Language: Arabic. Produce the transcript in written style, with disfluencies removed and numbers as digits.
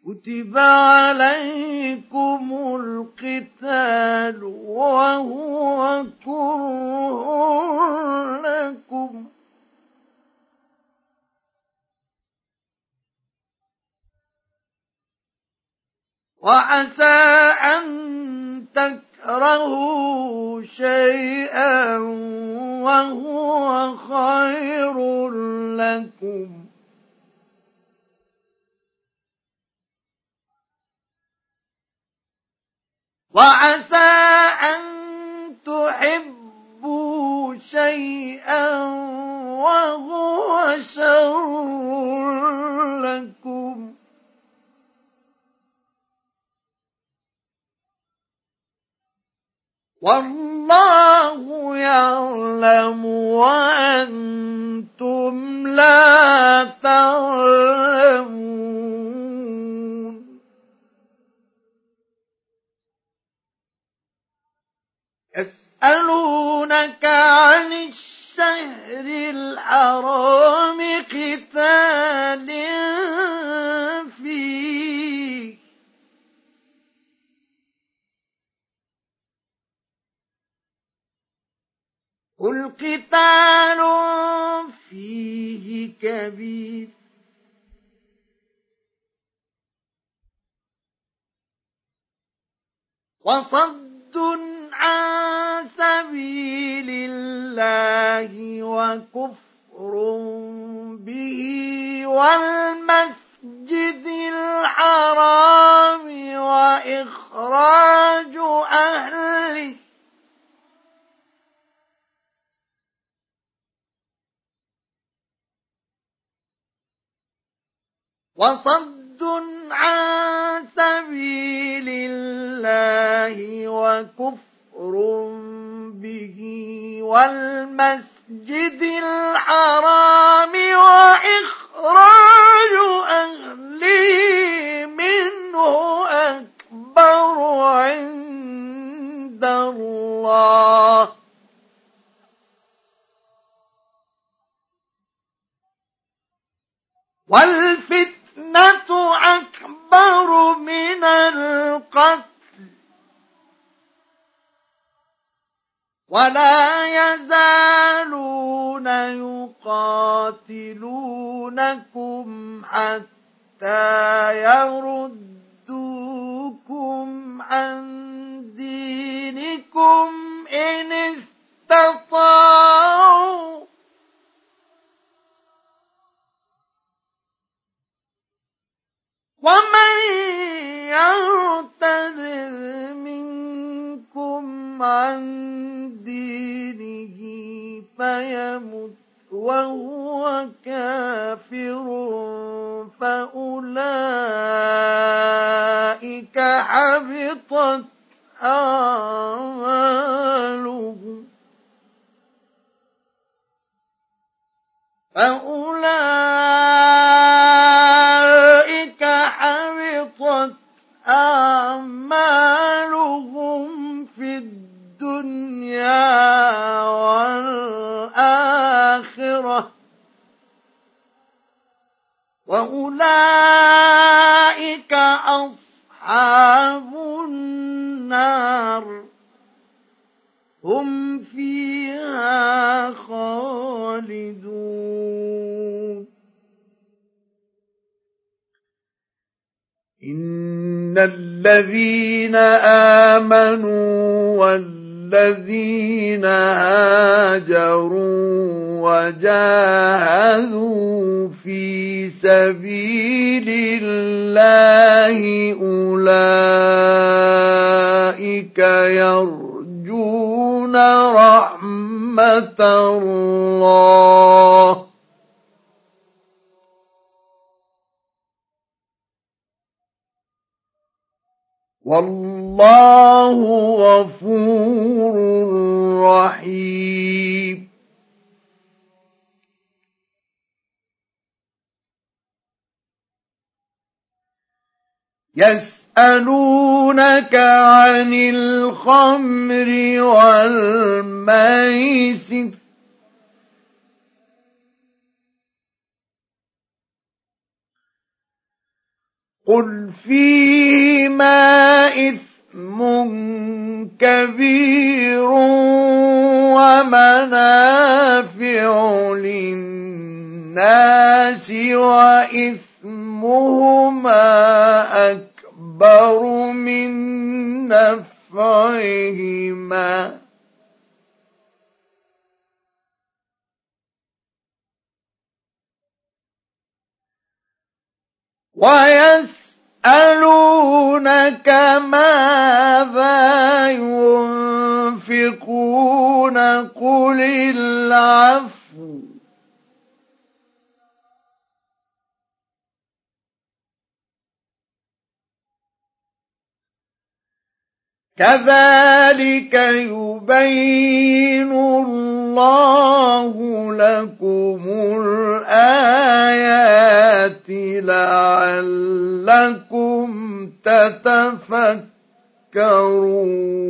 كتب عليكم القتال وهو كره لكم وعسى أن تكرهوا شيئا وهو خير لكم وعسى أن تحبوا شيئا وهو شر لكم والله يعلم وأنتم لا تعلمون يسألونك عن الشهر الحرام قتال فيه قل قتال فيه كبير وصد عن سبيل الله وكفر به والمسجد الحرام وإخراج أهله وصد عن سبيل الله وكفر به والمسجد الحرام وإخراج أهله منه أكبر عند الله والفتنة أكبر من القتل ولا يزالون يقاتلونكم حتى يردوكم عن دينكم إن استطاعوا ومن يرتد منكم عن دينه فيمت وهو كافر فأولئك حبطت أعمالهم أعمالهم في الدنيا والآخرة وأولئك أصحاب النار هم فيها خالدون إن الذين آمنوا والذين هاجروا وجاهدوا في سبيل الله أولئك يرجون رحمة الله والله غفور رحيم يسألونك عن الخمر والميسر قل فيهما إثم كبير ومنافع للناس وإثمهما أكبر من نفعهما ويسألونك ماذا ينفقون قل العفو كذلك يبين الله لكم الآيات لعلكم تتفكرون